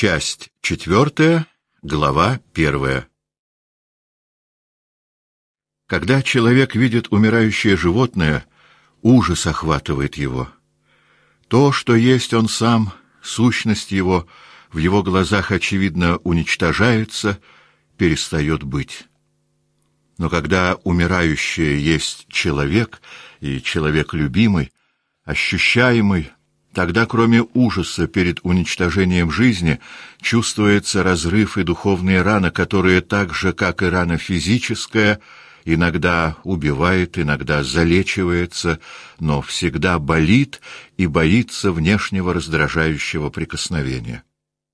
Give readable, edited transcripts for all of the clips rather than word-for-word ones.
Часть 4, глава 1. Когда человек видит умирающее животное, ужас охватывает его. То, что есть он сам, сущность его, в его глазах, очевидно, уничтожается, перестает быть. Но когда умирающее есть человек, и человек любимый, ощущаемый, тогда, кроме ужаса перед уничтожением жизни, чувствуется разрыв и духовная рана, которая так же, как и рана физическая, иногда убивает, иногда залечивается, но всегда болит и боится внешнего раздражающего прикосновения.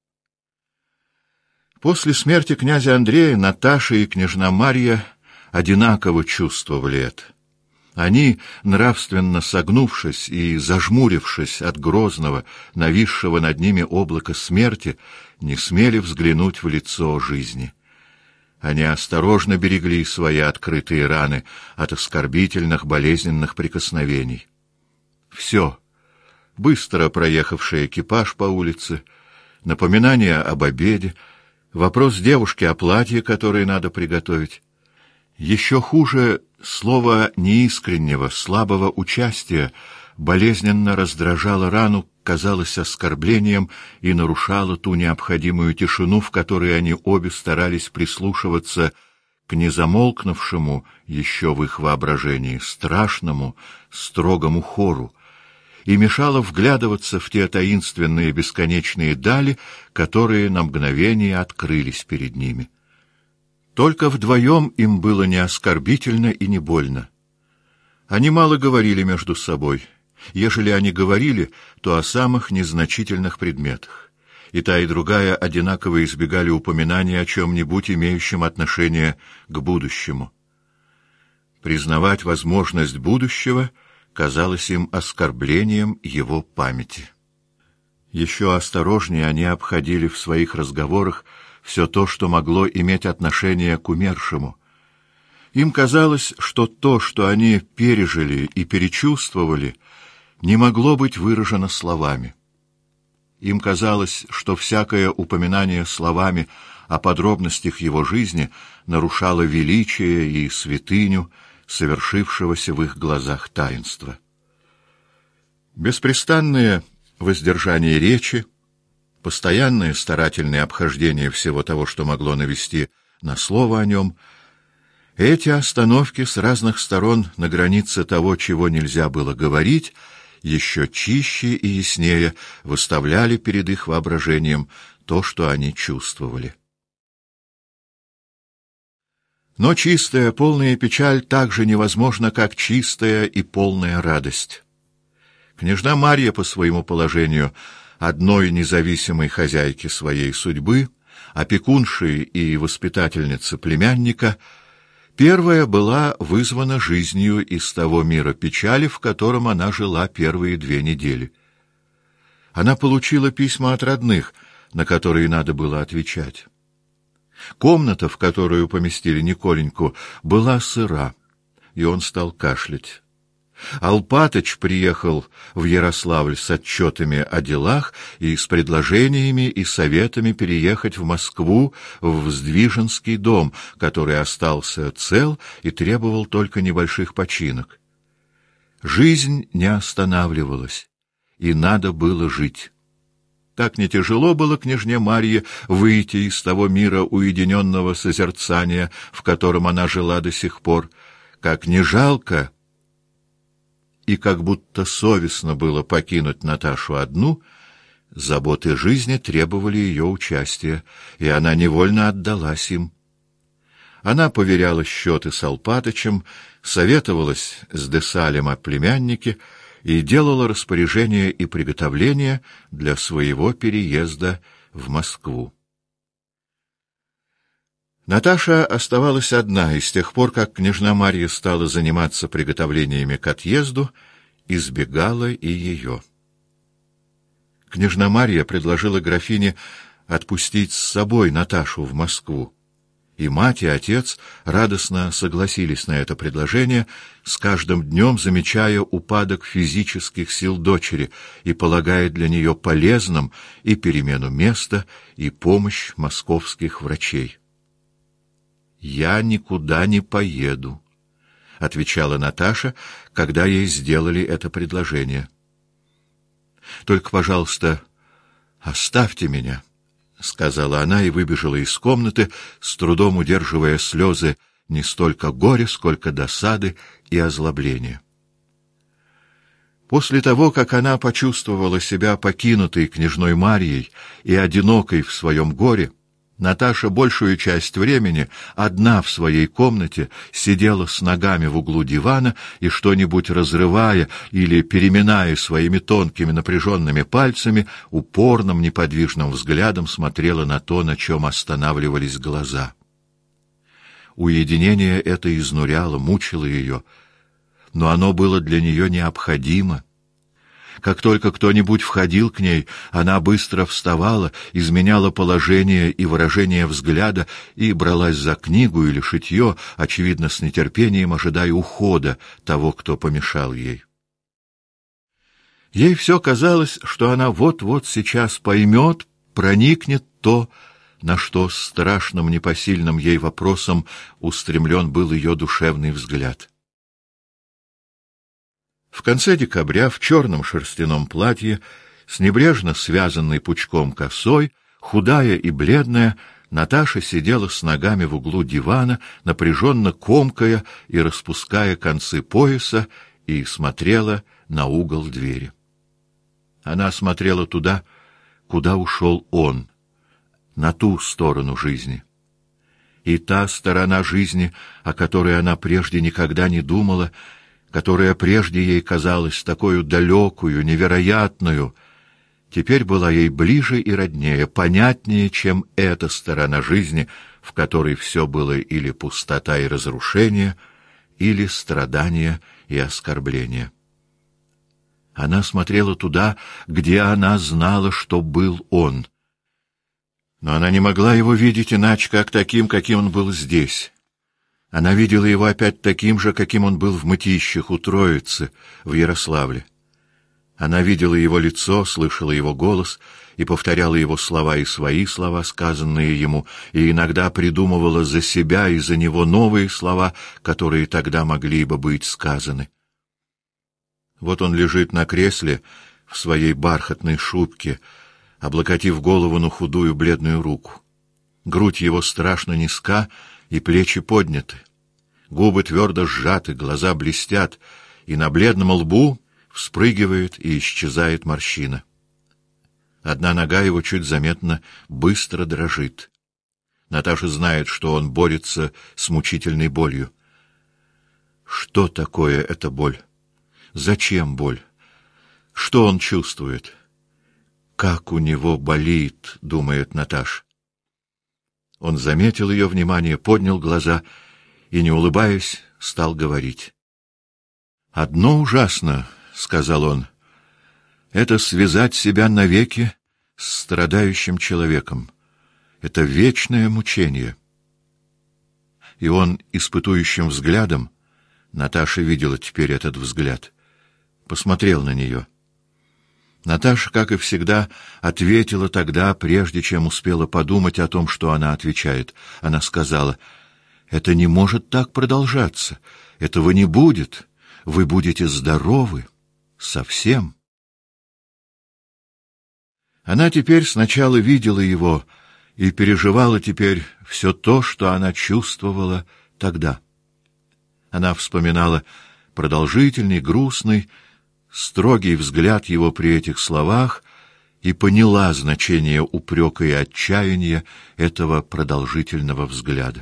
После смерти князя Андрея Наташа и княжна Марья одинаково чувствовали это. Они, нравственно согнувшись и зажмурившись от грозного, нависшего над ними облака смерти, не смели взглянуть в лицо жизни. Они осторожно берегли свои открытые раны от оскорбительных, болезненных прикосновений. Все, быстро проехавший экипаж по улице, напоминание об обеде, вопрос девушки о платье, которое надо приготовить. Еще хуже слово неискреннего, слабого участия болезненно раздражало рану, казалось оскорблением и нарушало ту необходимую тишину, в которой они обе старались прислушиваться к незамолкнувшему еще в их воображении страшному, строгому хору, и мешало вглядываться в те таинственные бесконечные дали, которые на мгновение открылись перед ними. Только вдвоем им было не оскорбительно и не больно. Они мало говорили между собой. Ежели они говорили, то о самых незначительных предметах. И та, и другая одинаково избегали упоминания о чем-нибудь, имеющем отношение к будущему. Признавать возможность будущего казалось им оскорблением его памяти. Еще осторожнее они обходили в своих разговорах все то, что могло иметь отношение к умершему. Им казалось, что то, что они пережили и перечувствовали, не могло быть выражено словами. Им казалось, что всякое упоминание словами о подробностях его жизни нарушало величие и святыню совершившегося в их глазах таинства. Беспрестанное воздержание речи, постоянное старательное обхождение всего того, что могло навести на слово о нем, эти остановки с разных сторон на границе того, чего нельзя было говорить, еще чище и яснее выставляли перед их воображением то, что они чувствовали. Но чистая, полная печаль так же невозможна, как чистая и полная радость. Княжна Марья по своему положению одной независимой хозяйки своей судьбы, опекунши и воспитательницы племянника, первая была вызвана жизнью из того мира печали, в котором она жила первые 2 недели. Она получила письма от родных, на которые надо было отвечать. Комната, в которую поместили Николеньку, была сыра, и он стал кашлять. Алпатыч приехал в Ярославль с отчетами о делах и с предложениями и советами переехать в Москву, в Сдвиженский дом, который остался цел и требовал только небольших починок. Жизнь не останавливалась, и надо было жить. Так не тяжело было княжне Марье выйти из того мира уединенного созерцания, в котором она жила до сих пор, как не жалко и как будто совестно было покинуть Наташу одну, заботы жизни требовали ее участия, и она невольно отдалась им. Она поверяла счеты с Алпатычем, советовалась с Десалем о племяннике и делала распоряжения и приготовления для своего переезда в Москву. Наташа оставалась одна, и с тех пор, как княжна Марья стала заниматься приготовлениями к отъезду, избегала и ее. Княжна Марья предложила графине отпустить с собой Наташу в Москву, И мать, и отец радостно согласились на это предложение, с каждым днем замечая упадок физических сил дочери и полагая для нее полезным и перемену места, и помощь московских врачей. «Я никуда не поеду», — отвечала Наташа, когда ей сделали это предложение. «Только, пожалуйста, оставьте меня», — сказала она и выбежала из комнаты, с трудом удерживая слезы не столько горя, сколько досады и озлобления. После того, как она почувствовала себя покинутой княжной Марьей и одинокой в своем горе, Наташа большую часть времени одна в своей комнате сидела с ногами в углу дивана и, что-нибудь разрывая или переминая своими тонкими напряженными пальцами, упорным неподвижным взглядом смотрела на то, на чем останавливались глаза. Уединение это изнуряло, мучило ее, но оно было для нее необходимо. Как только кто-нибудь входил к ней, она быстро вставала, изменяла положение и выражение взгляда и бралась за книгу или шитье, очевидно, с нетерпением ожидая ухода того, кто помешал ей. Ей все казалось, что она вот-вот сейчас поймет, проникнет то, на что страшным непосильным ей вопросом устремлен был ее душевный взгляд. В конце декабря в черном шерстяном платье, с небрежно связанной пучком косой, худая и бледная, Наташа сидела с ногами в углу дивана, напряженно комкая и распуская концы пояса, и смотрела на угол двери. Она смотрела туда, куда ушел он, на ту сторону жизни. И та сторона жизни, о которой она прежде никогда не думала, которая прежде ей казалась такою далекую, невероятную, теперь была ей ближе и роднее, понятнее, чем эта сторона жизни, в которой все было или пустота и разрушение, или страдания и оскорбления. Она смотрела туда, где она знала, что был он. Но она не могла его видеть иначе, как таким, каким он был здесь. Она видела его опять таким же, каким он был в Мытищах, у Троицы, в Ярославле. Она видела его лицо, слышала его голос и повторяла его слова и свои слова, сказанные ему, и иногда придумывала за себя и за него новые слова, которые тогда могли бы быть сказаны. Вот он лежит на кресле в своей бархатной шубке, облокотив голову на худую бледную руку. Грудь его страшно низка, и плечи подняты. Губы твердо сжаты, глаза блестят, и на бледном лбу вспрыгивает и исчезает морщина. Одна нога его чуть заметно быстро дрожит. Наташа знает, что он борется с мучительной болью. Что такое эта боль? Зачем боль? Что он чувствует? Как у него болит, думает Наташа. Он заметил ее внимание, поднял глаза и, не улыбаясь, стал говорить. «Одно ужасно, — сказал он, — это связать себя навеки с страдающим человеком. Это вечное мучение». И он испытующим взглядом, Наташа видела теперь этот взгляд, посмотрел на нее. Наташа, как и всегда, ответила тогда, прежде чем успела подумать о том, что она отвечает. Она сказала: «Это не может так продолжаться. Этого не будет. Вы будете здоровы. Совсем». Она теперь сначала видела его и переживала теперь все то, что она чувствовала тогда. Она вспоминала продолжительный, грустный, строгий взгляд его при этих словах и поняла значение упрека и отчаяния этого продолжительного взгляда.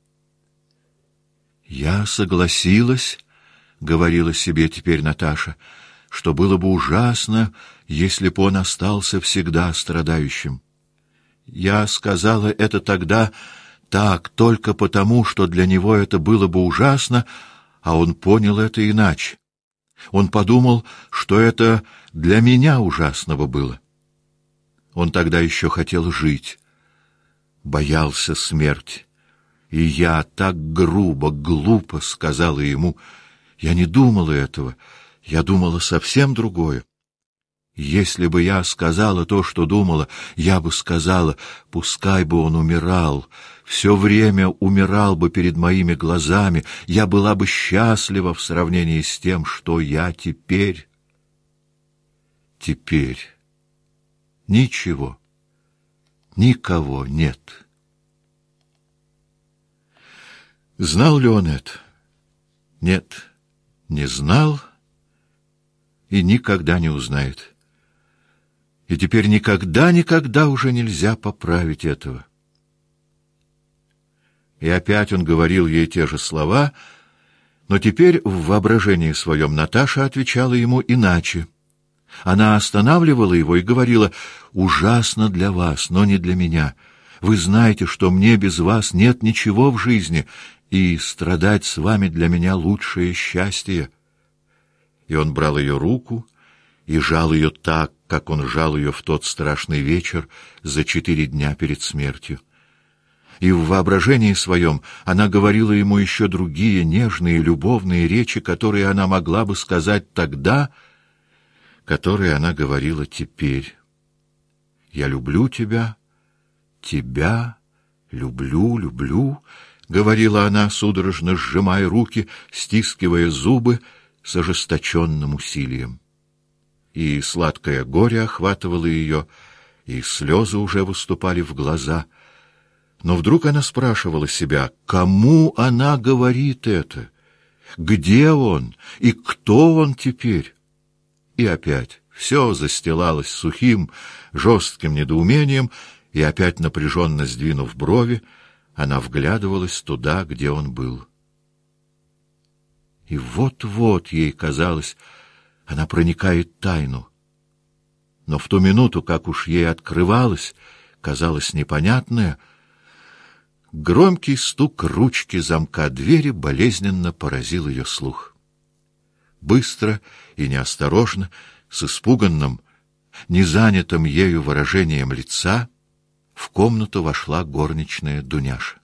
«Я согласилась, — говорила себе теперь Наташа, — что было бы ужасно, если б он остался всегда страдающим. Я сказала это тогда так только потому, что для него это было бы ужасно, а он понял это иначе. Он подумал, что это для меня ужасного было. Он тогда еще хотел жить, боялся смерти И я так грубо, глупо сказала ему: я не думала этого, я думала совсем другое. Если бы я сказала то, что думала, я бы сказала: пускай бы он умирал, все время умирал бы перед моими глазами, я была бы счастлива в сравнении с тем, что я теперь. Теперь ничего, никого нет. Знал ли он это? Нет, не знал и никогда не узнает. И теперь никогда уже нельзя поправить этого. И опять он говорил ей те же слова, но теперь в воображении своем Наташа отвечала ему иначе. Она останавливала его и говорила: «Ужасно для вас, но не для меня. Вы знаете, что мне без вас нет ничего в жизни, и страдать с вами для меня лучшее счастье». И он брал ее руку и жал ее так, как он жал ее в тот страшный вечер за 4 дня перед смертью. И в воображении своем она говорила ему еще другие нежные, любовные речи, которые она могла бы сказать тогда, которые она говорила теперь. «Я люблю тебя, тебя люблю», — говорила она, судорожно сжимая руки, стискивая зубы с ожесточенным усилием. И сладкое горе охватывало ее, и слезы уже выступали в глаза. Но вдруг она спрашивала себя, кому она говорит это? Где он и кто он теперь? И опять все застилалось сухим, жестким недоумением, и опять, напряженно сдвинув брови, она вглядывалась туда, где он был. И вот-вот ей казалось, она проникает тайну. Но в ту минуту, как уж ей открывалось, казалось непонятное, громкий стук ручки замка двери болезненно поразил ее слух. Быстро и неосторожно, с испуганным, незанятым ею выражением лица, в комнату вошла горничная Дуняша.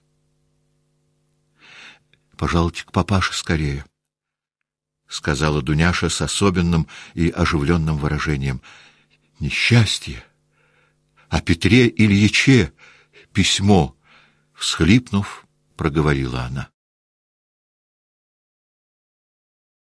«Пожалуйте к папаше скорее», — сказала Дуняша с особенным и оживленным выражением. «Несчастье! О Петре Ильиче письмо!» — всхлипнув, проговорила она.